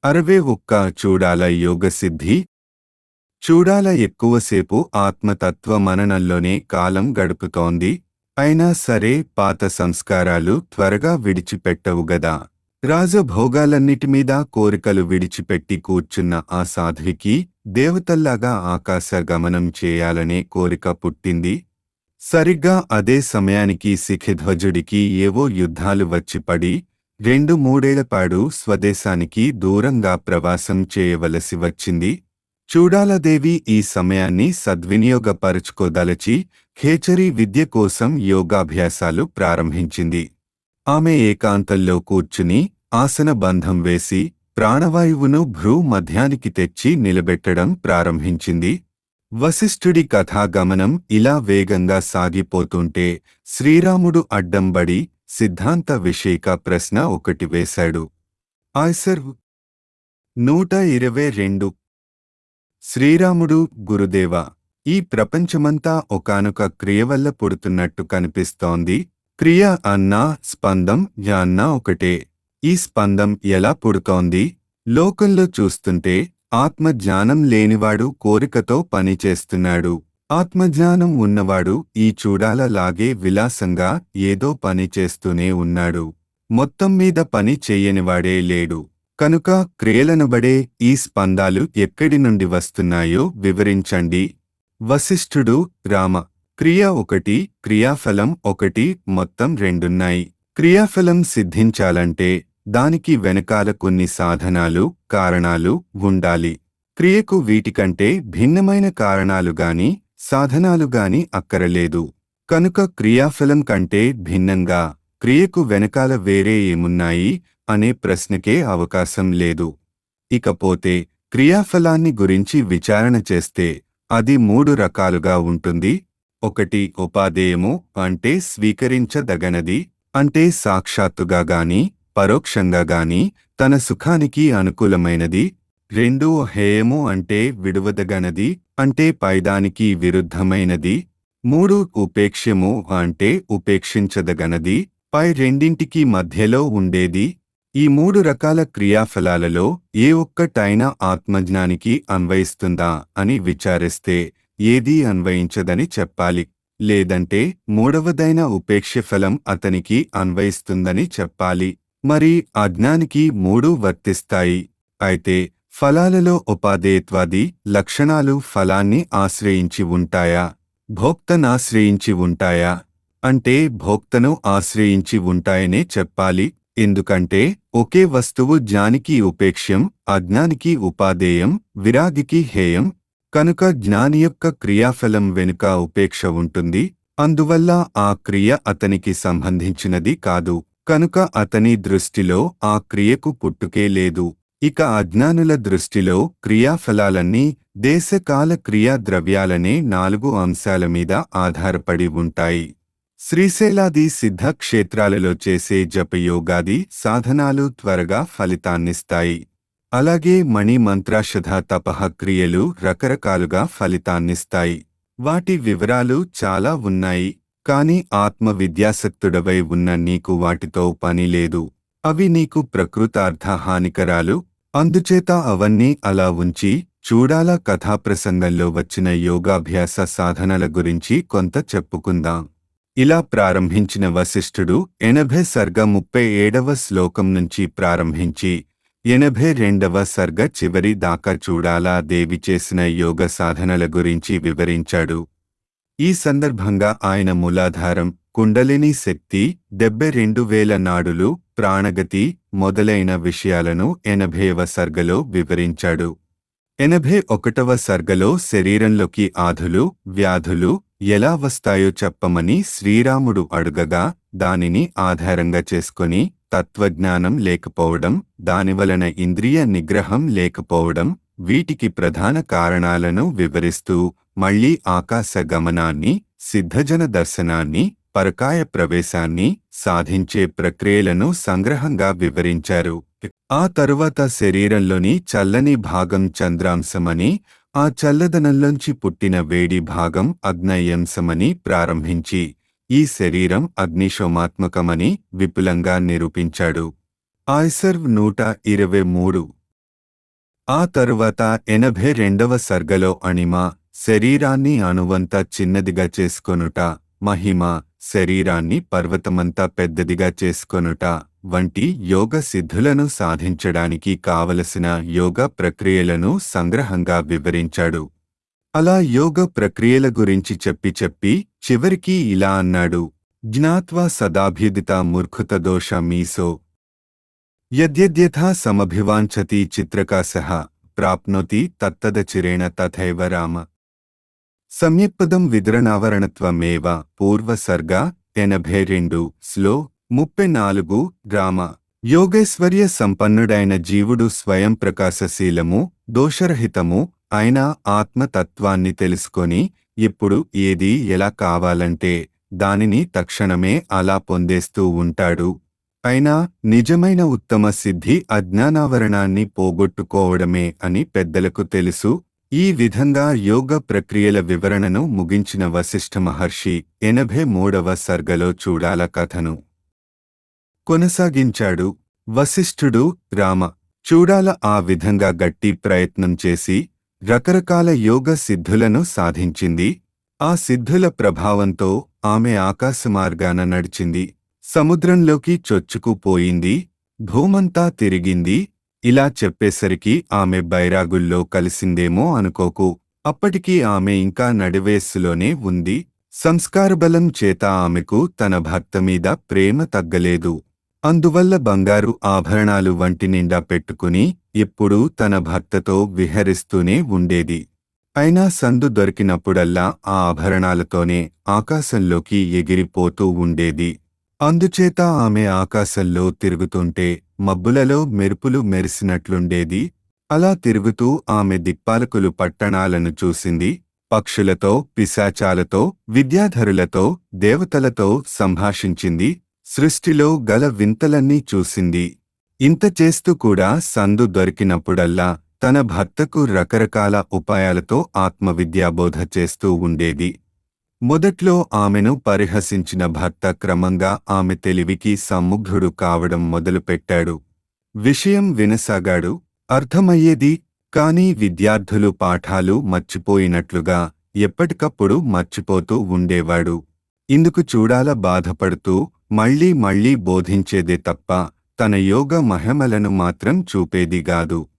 61 చూడాల యోగసిద్ధి. చూడాల ఎక్కువసేపు ఆత్మతత్వ మననంలోనే కాలం గడుపుతోంది. అయినా సరే పాత సంస్కారాలు త్వరగా విడిచిపెట్టవుగదా. రాజభోగాలన్నిటిమీద కోరికలు విడిచిపెట్టి కూర్చున్న ఆ సాధ్వికి దేవతల్లాగా ఆకాశ గమనం చేయాలనే కోరిక పుట్టింది. సరిగ్గా అదే సమయానికి శిఖిధ్వజుడికి ఏవో యుద్ధాలు వచ్చిపడి 2-3 ఏళ్లపాడు స్వదేశానికి దూరంగా ప్రవాసం చేయవలసి వచ్చింది. చూడాలదేవి ఈ సమయాన్ని సద్వినియోగపరుచుకోదలచి ఖేచరీ విద్య కోసం యోగాభ్యాసాలు ప్రారంభించింది. ఆమె ఏకాంతంలో కూర్చుని ఆసన బంధం వేసి ప్రాణవాయువును భ్రూ మధ్యానికి తెచ్చి నిలబెట్టడం ప్రారంభించింది. వశిష్ఠుడి కథాగమనం ఇలా వేగంగా సాగిపోతుంటే శ్రీరాముడు అడ్డంబడి సిద్ధాంత విషయిక ప్రశ్న ఒకటి వేశాడు. ఆయ్సర్ 122. శ్రీరాముడు: గురుదేవా, ఈ ప్రపంచమంతా ఒకానొక క్రియవల్ల పుడుతున్నట్టు కనిపిస్తోంది. క్రియ అన్నా స్పందం అన్నా ఒకటే. ఈ స్పందం ఎలా పుడుతోంది? లోకంలో చూస్తుంటే ఆత్మజ్ఞానం లేనివాడు కోరికతో పనిచేస్తున్నాడు. ఆత్మజ్ఞానం ఉన్నవాడు ఈ చూడాల లాగే విలాసంగా ఏదో పని చేస్తూనే ఉన్నాడు. మొత్తం మీద పని చెయ్యనివాడే లేడు. కనుక క్రియలనబడే ఈ స్పందాలు ఎక్కడి నుండి వస్తున్నాయో వివరించండి. వశిష్ఠుడు: రామ, క్రియ ఒకటి, క్రియాఫలం ఒకటి, మొత్తం రెండున్నాయి. క్రియాఫలం సిద్ధించాలంటే దానికి వెనకాల కొన్ని సాధనాలు, కారణాలు ఉండాలి. క్రియకు వీటికంటే భిన్నమైన కారణాలుగాని సాధనాలుగాని అక్కరలేదు. కనుక క్రియాఫలం కంటే భిన్నంగా క్రియకు వెనకాల వేరే ఏమున్నాయి అనే ప్రశ్నకే అవకాశం లేదు. ఇకపోతే క్రియాఫలాన్ని గురించి విచారణ చేస్తే అది 3 రకాలుగా ఉంటుంది. ఒకటి ఉపాదేయము, అంటే స్వీకరించదగనది, అంటే సాక్షాత్తుగా గాని పరోక్షంగా గాని తన సుఖానికి అనుకూలమైనది. 2 హేయము, అంటే విడువదగనది, అంటే పైదానికి విరుద్ధమైనది. 3 ఉపేక్ష్యము, అంటే ఉపేక్షించదగనది, పై రెండింటికి మధ్యలో ఉండేది. ఈ 3 రకాల క్రియాఫలాలలో ఏ ఒక్కటైనా ఆత్మజ్ఞానికి అన్వయిస్తుందా అని విచారిస్తే ఏదీ అన్వయించదని చెప్పాలి. లేదంటే మూడవదైన ఉపేక్షఫలం అతనికి అన్వయిస్తుందని చెప్పాలి. మరి అజ్ఞానికి 3 వర్తిస్తాయి. అయితే ఫలాలలో ఉపాదేయత్వాది లక్షణాలు ఫలాన్ని ఆశ్రయించి ఉంటాయా, భోక్తనాశ్రయించి ఉంటాయా? అంటే భోక్తను ఆశ్రయించి ఉంటాయనే చెప్పాలి. ఎందుకంటే ఒకే వస్తువు జ్ఞానికి ఉపేక్ష్యం, అజ్ఞానికి ఉపాదేయం, విరాగికి హేయం. కనుక జ్ఞాని యొక్క క్రియాఫలం వెనుక ఉపేక్ష ఉంటుంది. అందువల్ల ఆ క్రియ అతనికి సంబంధించినది కాదు. కనుక అతని దృష్టిలో ఆ క్రియకు పుట్టుకే లేదు. ఇక అజ్ఞానుల దృష్టిలో క్రియాఫలాలన్నీ దేశకాల క్రియా ద్రవ్యాలనే 4 అంశాల మీద ఆధారపడి ఉంటాయి. శ్రీశైలాది సిద్ధ క్షేత్రాలలో చేసే జపయోగాది సాధనాలు త్వరగా ఫలితాన్నిస్తాయి. అలాగే మణి మంత్రాషధ తపః క్రియలు రకరకాలుగా ఫలితాన్నిస్తాయి. వాటి వివరాలు చాలా ఉన్నాయి. కాని ఆత్మ విద్యాసక్తుడవై ఉన్న నీకు వాటితో పని లేదు. అవి నీకు ప్రకృతార్థ హానికరాలు. అందుచేత అవన్నీ అలా ఉంచి చూడాల కథాప్రసంగంలో వచ్చిన యోగాభ్యాస సాధనల గురించి కొంత చెప్పుకుందాం. ఇలా ప్రారంభించిన వశిష్ఠుడు 80 సర్గ 37వ శ్లోకం నుంచి ప్రారంభించి 82వ సర్గ చివరి దాకా చూడాలా దేవి చేసిన యోగ సాధనల గురించి వివరించాడు. ఈ సందర్భంగా ఆయన మూలాధారం, కుండలిని శక్తి, 72,000 నాడులు, ప్రాణగతి మొదలైన విషయాలను 80వ సర్గలో వివరించాడు. 81వ సర్గలో శరీరంలోకి ఆధులు, వ్యాధులు ఎలా వస్తాయో చెప్పమని శ్రీరాముడు అడుగగా దానిని ఆధారంగా చేసుకొని తత్వజ్ఞానం లేకపోవడం, దానివలన ఇంద్రియ నిగ్రహం లేకపోవడం, వీటికి ప్రధాన కారణాలను వివరిస్తూ మళ్లీ ఆకాశ గమనాన్ని, సిద్ధజన దర్శనాన్ని, పరకాయ ప్రవేశాన్ని సాధించే ప్రక్రియలను సంగ్రహంగా వివరించారు. ఆ తరువాత శరీరంలోని చల్లని భాగం చంద్రాంశమని, ఆ చల్లదనంలోంచి పుట్టిన వేడి భాగం అగ్నేయాంశమని ప్రారంభించి ఈ శరీరం అగ్నిశోమాత్మకమని విపులంగా నిరూపించాడు. ఆయ్సర్ 123. ఆ తరువాత 82వ సర్గలో అణిమ శరీరాన్ని అణువంత చిన్నదిగా చేసుకొనుట, మహిమ శరీరాన్ని పర్వతమంతా పెద్దదిగా చేసుకొనుట వంటి యోగ సిద్ధులను సాధించడానికి కావలసిన యోగ ప్రక్రియలను సంగ్రహంగా వివరించాడు. అలా యోగ ప్రక్రియల గురించి చెప్పి చివరికి ఇలా అన్నాడు: జ్ఞాత్వా సదాభ్యుదిత మూర్ఖుత దోష మీసో యద్యథా సమభివాంఛతి చిత్రకాశః ప్రాప్నోతి తత్తదచిరేణ తథైవ రామ. సమ్యక్పదం విద్రణావరణత్వమేవ. పూర్వసర్గ 82 స్లో 34 రామ. యోగైశ్వర్య సంపన్నుడైన జీవుడు స్వయం ప్రకాశశీలము, దోషరహితము అయిన ఆత్మతత్వాన్ని తెలుసుకొని ఇప్పుడు ఏది ఎలా కావాలంటే దానిని తక్షణమే అలా పొందేస్తూ ఉంటాడు. అయినా నిజమైన ఉత్తమ సిద్ధి అజ్ఞానావరణాన్ని పోగొట్టుకోవడమే అని పెద్దలకు తెలుసు. ఈ విధంగా యోగ ప్రక్రియల వివరణను ముగించిన వశిష్ఠ మహర్షి 83వ సర్గలో చూడాల కథను కొనసాగించాడు. వశిష్ఠుడు రామ చూడాల ఆ విధంగా గట్టి ప్రయత్నం చేసి రకరకాల యోగ సిద్ధులను సాధించింది. ఆ సిద్ధుల ప్రభావంతో ఆమె ఆకాశమార్గాన నడిచింది, సముద్రంలోకి చొచ్చుకుపోయింది, భూమంతా తిరిగింది. ఇలా చెప్పేసరికి ఆమె బైరాగుల్లో కలిసిందేమో అనుకోకు. అప్పటికీ ఆమె ఇంకా నడివేస్సులోనే ఉంది. సంస్కారబలం చేత ఆమెకు తన భర్త మీద ప్రేమ తగ్గలేదు. అందువల్ల బంగారు ఆభరణాలు వంటి నిండా పెట్టుకుని ఎప్పుడూ తన భర్తతో విహరిస్తూనే ఉండేది. అయినా సందు దొరికినప్పుడల్లా ఆ ఆభరణాలతోనే ఆకాశంలోకి ఎగిరిపోతూ ఉండేది. అందుచేత ఆమె ఆకాశంలో తిరుగుతుంటే మబ్బులలో మెరుపులు మెరిసినట్లుండేది. అలా తిరుగుతూ ఆమె దిక్పాలకులు పట్టణాలను చూసింది. పక్షులతో, పిశాచాలతో, విద్యాధరులతో, దేవతలతో సంభాషించింది. సృష్టిలో గల వింతలన్నీ చూసింది. ఇంత చేస్తూ కూడా సందు దొరికినప్పుడల్లా తన భర్తకు రకరకాల ఉపాయాలతో ఆత్మవిద్యాబోధ చేస్తూ ఉండేది. మొదట్లో ఆమెను పరిహసించిన భర్త క్రమంగా ఆమె తెలివికి సమ్ముగ్ధుడు కావడం మొదలుపెట్టాడు. విషయం వినసాగాడు. అర్థమయ్యేది, కానీ విద్యార్థులు పాఠాలు మర్చిపోయినట్లుగా ఎప్పటికప్పుడు మర్చిపోతూ ఉండేవాడు. ఇందుకు చూడాల బాధపడుతూ మళ్ళీ మళ్ళీ బోధించేదే తప్ప తన యోగ మహిమలను మాత్రం చూపేదిగాదు.